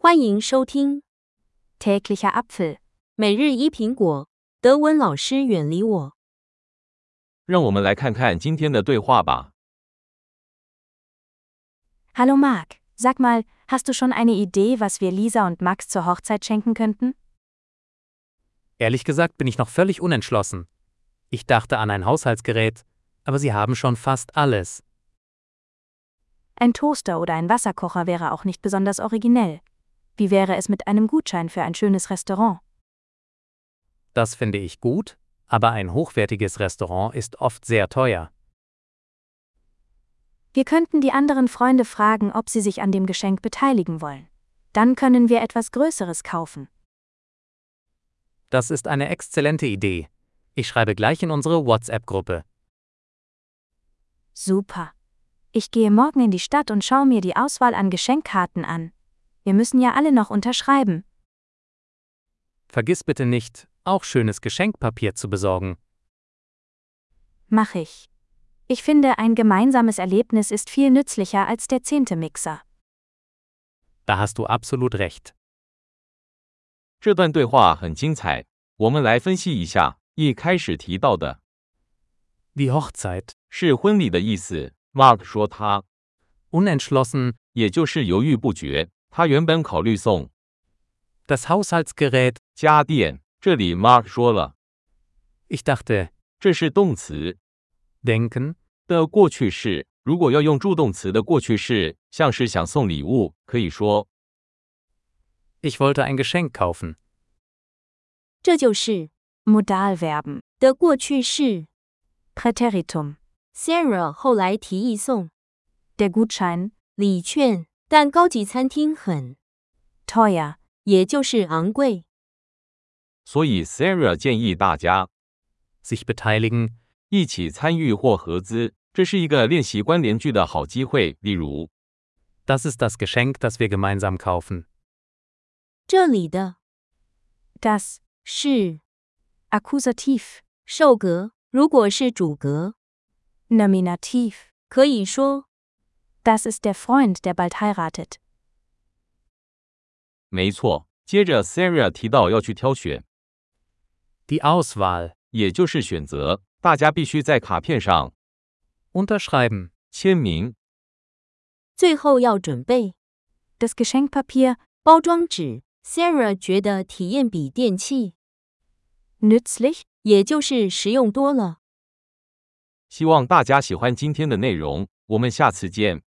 欢迎收听 Täglicher Apfel. 每日一苹果。德文老师远离我。 让我们来看看今天的对话吧。 Hallo Marc, sag mal, hast du schon eine Idee, was wir Lisa und Max zur Hochzeit schenken könnten? Ehrlich gesagt bin ich noch völlig unentschlossen. Ich dachte an ein Haushaltsgerät, aber sie haben schon fast alles. Ein Toaster oder ein Wasserkocher wäre auch nicht besonders originell. Wie wäre es mit einem Gutschein für ein schönes Restaurant? Das finde ich gut, aber ein hochwertiges Restaurant ist oft sehr teuer. Wir könnten die anderen Freunde fragen, ob sie sich an dem Geschenk beteiligen wollen. Dann können wir etwas Größeres kaufen. Das ist eine exzellente Idee. Ich schreibe gleich in unsere WhatsApp-Gruppe. Super. Ich gehe morgen in die Stadt und schaue mir die Auswahl an Geschenkkarten an. Wir müssen ja alle noch unterschreiben. Vergiss bitte nicht, auch schönes Geschenkpapier zu besorgen. Mach ich. Ich finde, ein gemeinsames Erlebnis ist viel nützlicher als der 10. Mixer. Da hast du absolut recht. 这段对话很精彩，我们来分析一下。一开始提到的 Die Hochzeit. 是婚礼的意思。Mark 说他 Unentschlossen. 也就是犹豫不决。他原本考虑送 Das Haushaltsgerät. 家电，这里 Mark 说了， Ich dachte, 这是动词 denken. 的过去式。如果要用助动词的过去式，像是想送礼物，可以说 Ich wollte ein Geschenk kaufen. 这就是 Modalverben. 的过去式。 Präteritum. Sarah 后来提议送 Der Gutschein. 礼券，但高级餐厅很， Teuer. 也就是昂贵。 所以 Sarah 建议大家 Sich beteiligen. 一起参与或合资，这是一个练习关联句的好机会。例如 Das ist das Geschenk, das wir gemeinsam kaufen. 这里的 Das. 是 Akkusativ. 受格，如果是主格， Nominativ. 可以说 Das ist der Freund, der bald heiratet. 没错。接着 Sarah 提到要去挑选， Die Auswahl. 也就是选择，大家必须在卡片上 Unterschreiben. 签名。 最后要准备 Das Geschenkpapier. 包装纸。Sarah 觉得体验比电器， Nützlich. 也就是实用多了。 希望大家喜欢今天的内容，我们下次见。